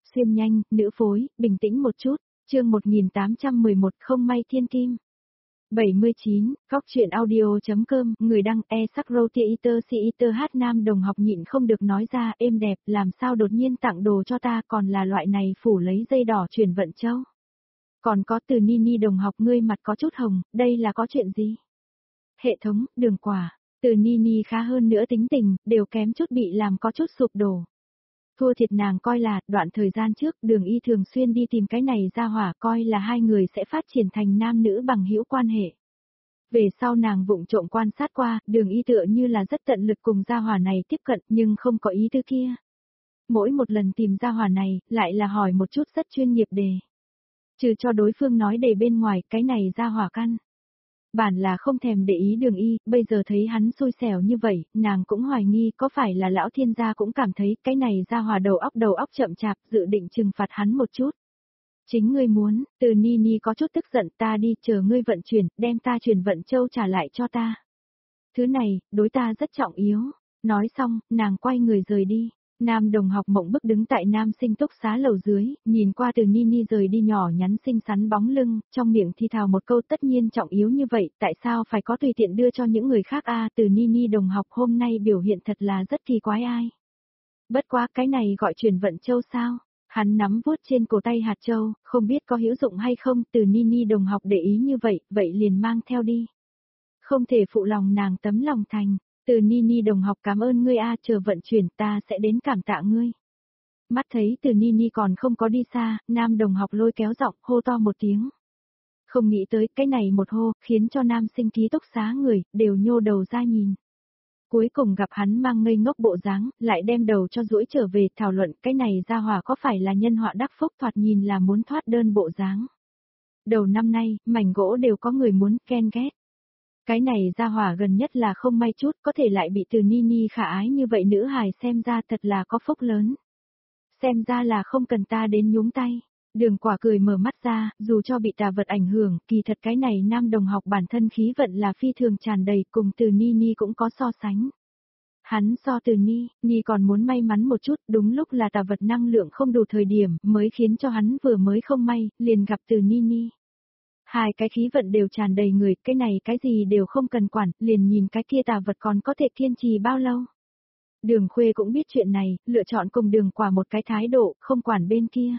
xuyên nhanh, nữ phối, bình tĩnh một chút, chương 1811 không may thiên kim. 79, góc chuyện audio.com, người đăng sắc roti eater si eater hát nam đồng học nhịn không được nói ra êm đẹp, làm sao đột nhiên tặng đồ cho ta còn là loại này phủ lấy dây đỏ chuyển vận châu. Còn có từ Nini đồng học ngươi mặt có chút hồng, đây là có chuyện gì? Hệ thống, đường quả, từ Nini khá hơn nữa tính tình, đều kém chút bị làm có chút sụp đổ. Thua thiệt nàng coi là, đoạn thời gian trước Đường Y thường xuyên đi tìm cái này ra hỏa coi là hai người sẽ phát triển thành nam nữ bằng hữu quan hệ. Về sau nàng vụng trộm quan sát qua, Đường Y tựa như là rất tận lực cùng gia hỏa này tiếp cận nhưng không có ý tư kia. Mỗi một lần tìm gia hỏa này, lại là hỏi một chút rất chuyên nghiệp đề. Trừ cho đối phương nói đề bên ngoài, cái này gia hỏa căn. Bản là không thèm để ý Đường Y, bây giờ thấy hắn xui xẻo như vậy, nàng cũng hoài nghi có phải là lão thiên gia cũng cảm thấy cái này gia hỏa đầu óc chậm chạp, dự định trừng phạt hắn một chút. Chính ngươi muốn, từ Nini có chút tức giận, ta đi chờ ngươi vận chuyển, đem ta chuyển vận châu trả lại cho ta. Thứ này, đối ta rất trọng yếu. Nói xong, nàng quay người rời đi. Nam đồng học mộng bức đứng tại nam sinh túc xá lầu dưới, nhìn qua từ Nini rời đi nhỏ nhắn xinh xắn bóng lưng, trong miệng thì thào một câu tất nhiên trọng yếu như vậy, tại sao phải có tùy tiện đưa cho những người khác từ Nini đồng học hôm nay biểu hiện thật là rất kỳ quái ai. Bất quá cái này gọi chuyển vận châu sao? Hắn nắm vuốt trên cổ tay hạt châu, không biết có hữu dụng hay không, từ Nini đồng học để ý như vậy, vậy liền mang theo đi. Không thể phụ lòng nàng tấm lòng thành. Từ Nini đồng học cảm ơn ngươi chờ vận chuyển ta sẽ đến cảm tạ ngươi. Mắt thấy từ Nini còn không có đi xa, nam đồng học lôi kéo giọng hô to một tiếng. Không nghĩ tới cái này một hô, khiến cho nam sinh ký túc xá người, đều nhô đầu ra nhìn. Cuối cùng gặp hắn mang ngây ngốc bộ dáng, lại đem đầu cho duỗi trở về thảo luận cái này ra hỏa có phải là nhân họa đắc phúc thoạt nhìn là muốn thoát đơn bộ dáng. Đầu năm nay, mảnh gỗ đều có người muốn ghen ghét. Cái này ra hỏa gần nhất là không may chút, có thể lại bị từ Nini khả ái như vậy nữ hài xem ra thật là có phúc lớn. Xem ra là không cần ta đến nhúng tay. Đường quả cười mở mắt ra, dù cho bị tà vật ảnh hưởng, kỳ thật cái này nam đồng học bản thân khí vận là phi thường tràn đầy, cùng từ Nini cũng có so sánh. Hắn so từ Nini còn muốn may mắn một chút, đúng lúc là tà vật năng lượng không đủ thời điểm, mới khiến cho hắn vừa mới không may, liền gặp từ Nini. Hai cái khí vận đều tràn đầy người, cái này cái gì đều không cần quản, liền nhìn cái kia tà vật còn có thể kiên trì bao lâu. Đường Khuê cũng biết chuyện này, lựa chọn cùng Đường Quả một cái thái độ, không quản bên kia.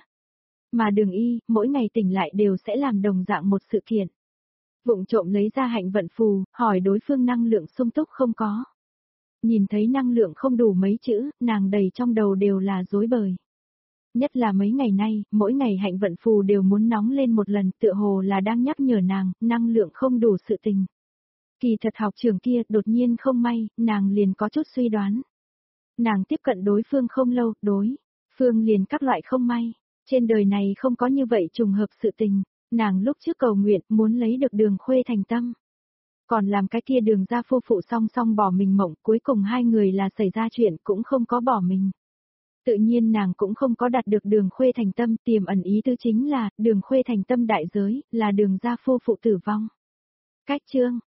Mà Đường Y, mỗi ngày tỉnh lại đều sẽ làm đồng dạng một sự kiện. Vụng trộm lấy ra hạnh vận phù, hỏi đối phương năng lượng sung túc không có. Nhìn thấy năng lượng không đủ mấy chữ, nàng đầy trong đầu đều là rối bời. Nhất là mấy ngày nay, mỗi ngày hạnh vận phù đều muốn nóng lên một lần, tựa hồ là đang nhắc nhở nàng, năng lượng không đủ sự tình. Kỳ thật học trưởng kia đột nhiên không may, nàng liền có chút suy đoán. Nàng tiếp cận đối phương không lâu, đối phương liền các loại không may. Trên đời này không có như vậy trùng hợp sự tình, nàng lúc trước cầu nguyện muốn lấy được Đường Khuê thành tâm. Còn làm cái kia Đường gia phu phụ song song bỏ mình mộng, cuối cùng hai người là xảy ra chuyện cũng không có bỏ mình. Tự nhiên nàng cũng không có đạt được Đường Khuê thành tâm, tiềm ẩn ý tứ chính là, Đường Khuê thành tâm đại giới, là Đường gia phu phụ tử vong. Cách chương